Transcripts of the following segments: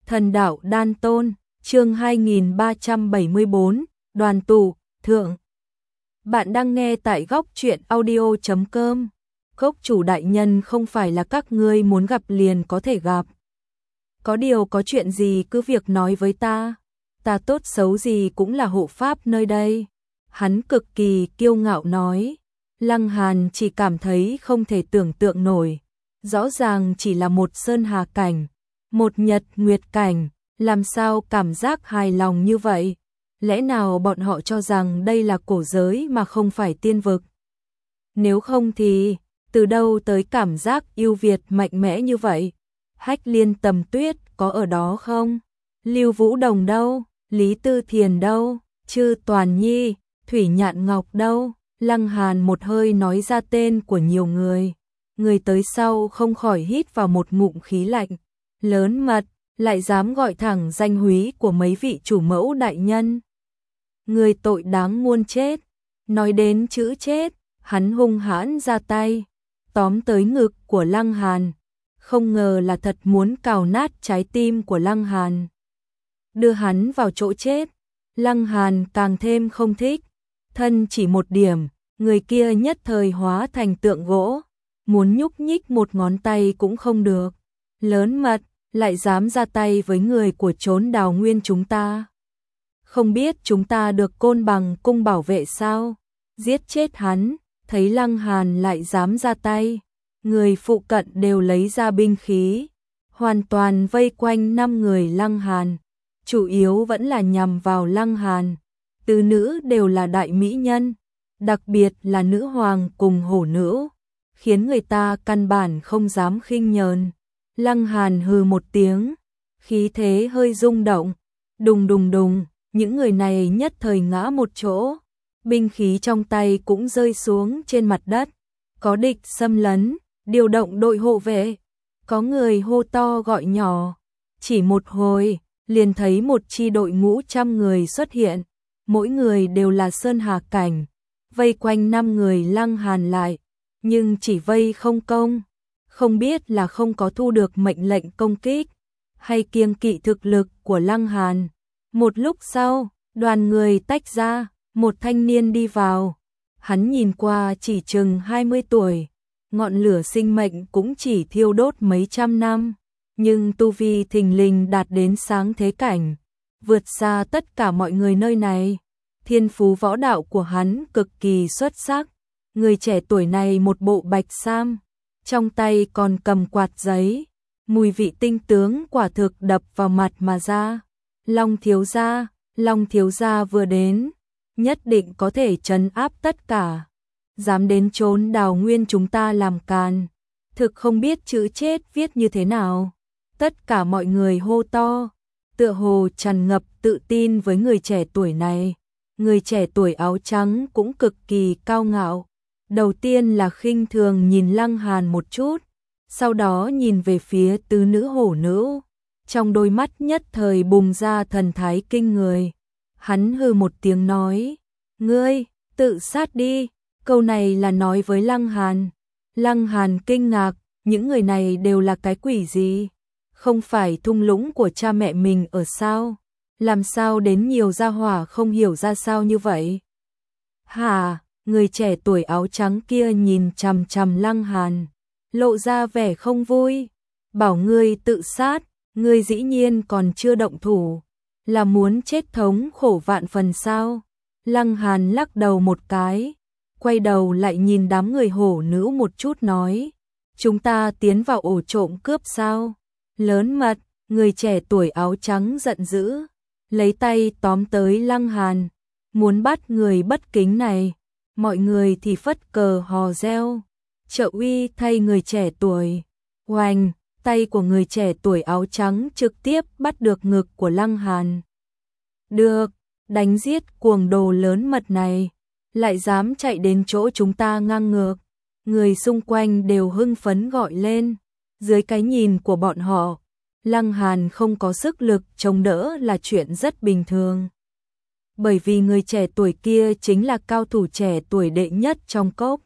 Thần đạo đan tôn, chương 2374, đoàn tụ, thượng. Bạn đang nghe tại góc truyện audio.com. Cốc chủ đại nhân không phải là các ngươi muốn gặp liền có thể gặp. Có điều có chuyện gì cứ việc nói với ta. Ta tốt xấu gì cũng là hộ pháp nơi đây. Hắn cực kỳ kiêu ngạo nói. Lăng Hàn chỉ cảm thấy không thể tưởng tượng nổi. Rõ ràng chỉ là một sơn hà cảnh, một nhật nguyệt cảnh, làm sao cảm giác hài lòng như vậy? Lẽ nào bọn họ cho rằng đây là cổ giới mà không phải tiên vực? Nếu không thì, từ đâu tới cảm giác yêu Việt mạnh mẽ như vậy? Hách Liên Tầm Tuyết có ở đó không? Lưu Vũ Đồng đâu? Lý Tư Thiền đâu? Chư Toàn Nhi, Thủy Nhạn Ngọc đâu? Lăng Hàn một hơi nói ra tên của nhiều người. Người tới sau không khỏi hít vào một ngụm khí lạnh. Lớn mật, lại dám gọi thẳng danh húy của mấy vị chủ mẫu đại nhân. Người tội đáng muôn chết. Nói đến chữ chết, hắn hung hãn ra tay, tóm tới ngực của Lăng Hàn. Không ngờ là thật muốn cào nát trái tim của Lăng Hàn, đưa hắn vào chỗ chết. Lăng Hàn càng thêm không thích. Thân chỉ một điểm, người kia nhất thời hóa thành tượng gỗ, muốn nhúc nhích một ngón tay cũng không được. Lớn mật, lại dám ra tay với người của chốn Đào Nguyên chúng ta. Không biết chúng ta được Côn Bằng cung bảo vệ sao? Giết chết hắn. Thấy Lăng Hàn lại dám ra tay, người phụ cận đều lấy ra binh khí, hoàn toàn vây quanh 5 người Lăng Hàn. Chủ yếu vẫn là nhằm vào Lăng Hàn. Tứ nữ đều là đại mỹ nhân, đặc biệt là nữ hoàng cùng hổ nữ, khiến người ta căn bản không dám khinh nhờn. Lăng Hàn hừ một tiếng, khí thế hơi rung động, đùng đùng đùng, những người này nhất thời ngã một chỗ, binh khí trong tay cũng rơi xuống trên mặt đất. Có địch xâm lấn, điều động đội hộ vệ, có người hô to gọi nhỏ. Chỉ một hồi, liền thấy một chi đội ngũ 100 người xuất hiện, mỗi người đều là sơn hà cảnh, vây quanh 5 người Lăng Hàn lại, nhưng chỉ vây không công. Không biết là không có thu được mệnh lệnh công kích, hay kiêng kỵ thực lực của Lăng Hàn. Một lúc sau, đoàn người tách ra, một thanh niên đi vào. Hắn nhìn qua chỉ chừng 20 tuổi, ngọn lửa sinh mệnh cũng chỉ thiêu đốt mấy trăm năm, nhưng tu vi thình lình đạt đến sáng thế cảnh, vượt xa tất cả mọi người nơi này. Thiên phú võ đạo của hắn cực kỳ xuất sắc. Người trẻ tuổi này một bộ bạch sam, trong tay còn cầm quạt giấy, mùi vị tinh tướng quả thực đập vào mặt mà ra. Long thiếu gia vừa đến, nhất định có thể trấn áp tất cả. Dám đến chốn Đào Nguyên chúng ta làm càn, thực không biết chữ chết viết như thế nào. Tất cả mọi người hô to, tựa hồ tràn ngập tự tin với người trẻ tuổi này. Người trẻ tuổi áo trắng cũng cực kỳ cao ngạo. Đầu tiên là khinh thường nhìn Lăng Hàn một chút, sau đó nhìn về phía tứ nữ hổ nữ. Trong đôi mắt nhất thời bùng ra thần thái kinh người. Hắn hừ một tiếng nói, ngươi, tự sát đi. Câu này là nói với Lăng Hàn. Lăng Hàn kinh ngạc, những người này đều là cái quỷ gì? Không phải thung lũng của cha mẹ mình ở sao? Làm sao đến nhiều gia hỏa không hiểu ra sao như vậy? Hả? Người trẻ tuổi áo trắng kia nhìn chằm chằm Lăng Hàn, lộ ra vẻ không vui. Bảo ngươi tự sát, ngươi dĩ nhiên còn chưa động thủ, là muốn chết thống khổ vạn phần sao? Lăng Hàn lắc đầu một cái, quay đầu lại nhìn đám người hổ nữ một chút nói, chúng ta tiến vào ổ trộm cướp sao? Lớn mật. Người trẻ tuổi áo trắng giận dữ, lấy tay tóm tới Lăng Hàn, muốn bắt người bất kính này. Mọi người thì phất cờ hò reo, trợ uy thay người trẻ tuổi. Oanh, tay của người trẻ tuổi áo trắng trực tiếp bắt được ngực của Lăng Hàn. Được, đánh giết cuồng đồ lớn mật này, lại dám chạy đến chỗ chúng ta ngang ngược. Người xung quanh đều hưng phấn gọi lên. Dưới cái nhìn của bọn họ, Lăng Hàn không có sức lực chống đỡ là chuyện rất bình thường. Bởi vì người trẻ tuổi kia chính là cao thủ trẻ tuổi đệ nhất trong cốc.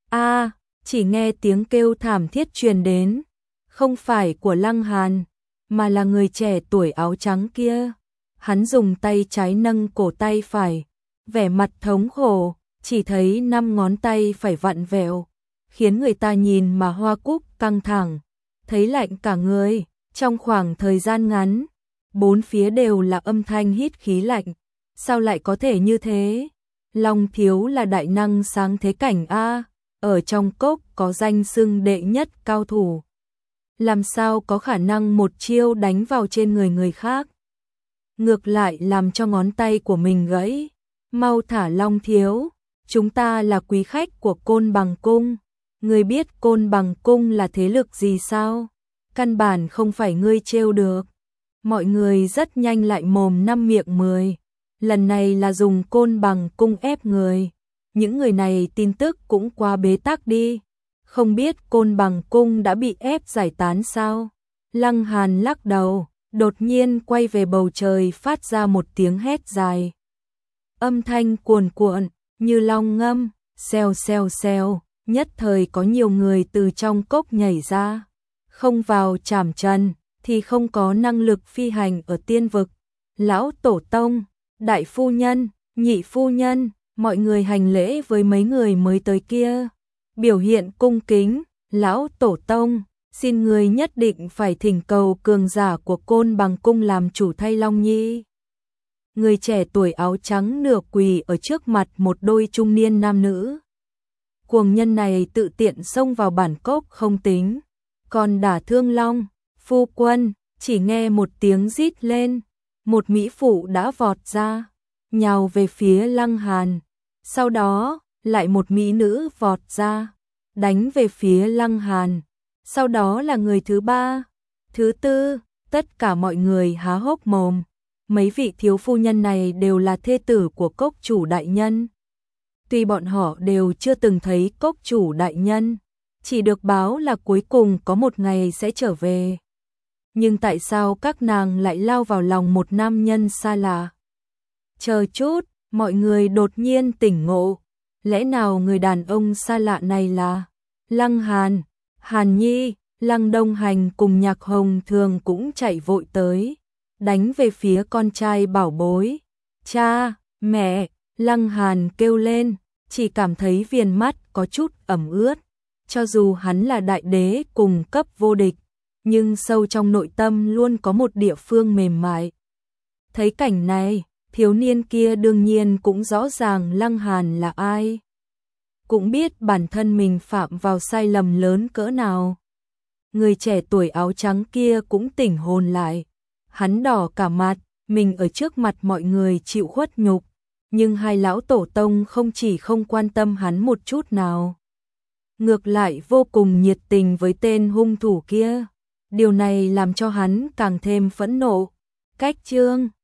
Chỉ nghe tiếng kêu thảm thiết truyền đến, không phải của Lăng Hàn, mà là người trẻ tuổi áo trắng kia. Hắn dùng tay trái nâng cổ tay phải, vẻ mặt thống khổ, chỉ thấy 5 ngón tay phải vặn vẹo, khiến người ta nhìn mà hoa cúc căng thẳng, thấy lạnh cả người. Trong khoảng thời gian ngắn, bốn phía đều là âm thanh hít khí lạnh. Sao lại có thể như thế? Long Thiếu là đại năng sáng thế cảnh a, ở trong cốc có danh xưng đệ nhất cao thủ. Làm sao có khả năng một chiêu đánh vào trên người người khác? Ngược lại làm cho ngón tay của mình gãy. Mau thả Long Thiếu, chúng ta là quý khách của Côn Bằng Cung. Ngươi biết Côn Bằng Cung là thế lực gì sao? Căn bản không phải ngươi trêu được. Mọi người rất nhanh lại mồm năm miệng 10. Lần này là dùng Côn Bằng Cung ép người. Những người này tin tức cũng quá bế tắc đi. Không biết Côn Bằng Cung đã bị ép giải tán sao? Lăng Hàn lắc đầu, đột nhiên quay về bầu trời phát ra một tiếng hét dài. Âm thanh cuồn cuộn, như long ngâm, xèo xèo xèo, nhất thời có nhiều người từ trong cốc nhảy ra. Không vào trảm trần, thì không có năng lực phi hành ở tiên vực. Lão Tổ Tông, Đại Phu Nhân, Nhị Phu Nhân, mọi người hành lễ với mấy người mới tới kia. Biểu hiện cung kính, Lão Tổ Tông, xin người nhất định phải thỉnh cầu cường giả của Côn Bằng Cung làm chủ thay Long Nhi. Người trẻ tuổi áo trắng nửa quỳ ở trước mặt một đôi trung niên nam nữ. Cuồng nhân này tự tiện xông vào bản cốc không tính, còn đả thương Long Phu Quân. Chỉ nghe một tiếng rít lên, một mỹ phụ đã vọt ra, nhào về phía Lăng Hàn. Sau đó, lại một mỹ nữ vọt ra, đánh về phía Lăng Hàn. Sau đó là người thứ ba, thứ tư, tất cả mọi người há hốc mồm. Mấy vị thiếu phu nhân này đều là thê tử của cốc chủ đại nhân. Tuy bọn họ đều chưa từng thấy cốc chủ đại nhân, chỉ được báo là cuối cùng có một ngày sẽ trở về. Nhưng tại sao các nàng lại lao vào lòng một nam nhân xa lạ? Chờ chút, mọi người đột nhiên tỉnh ngộ. Lẽ nào người đàn ông xa lạ này là Lăng Hàn? Hàn Nhi, Lăng Đông Hành cùng Nhạc Hồng Thường cũng chạy vội tới, đánh về phía con trai bảo bối. Cha, mẹ, Lăng Hàn kêu lên, chỉ cảm thấy viền mắt có chút ẩm ướt. Cho dù hắn là đại đế cùng cấp vô địch, nhưng sâu trong nội tâm luôn có một địa phương mềm mại. Thấy cảnh này, thiếu niên kia đương nhiên cũng rõ ràng Lăng Hàn là ai. Cũng biết bản thân mình phạm vào sai lầm lớn cỡ nào. Người trẻ tuổi áo trắng kia cũng tỉnh hồn lại. Hắn đỏ cả mặt, mình ở trước mặt mọi người chịu khuất nhục. Nhưng hai lão tổ tông không chỉ không quan tâm hắn một chút nào, ngược lại vô cùng nhiệt tình với tên hung thủ kia. Điều này làm cho hắn càng thêm phẫn nộ. Cách chương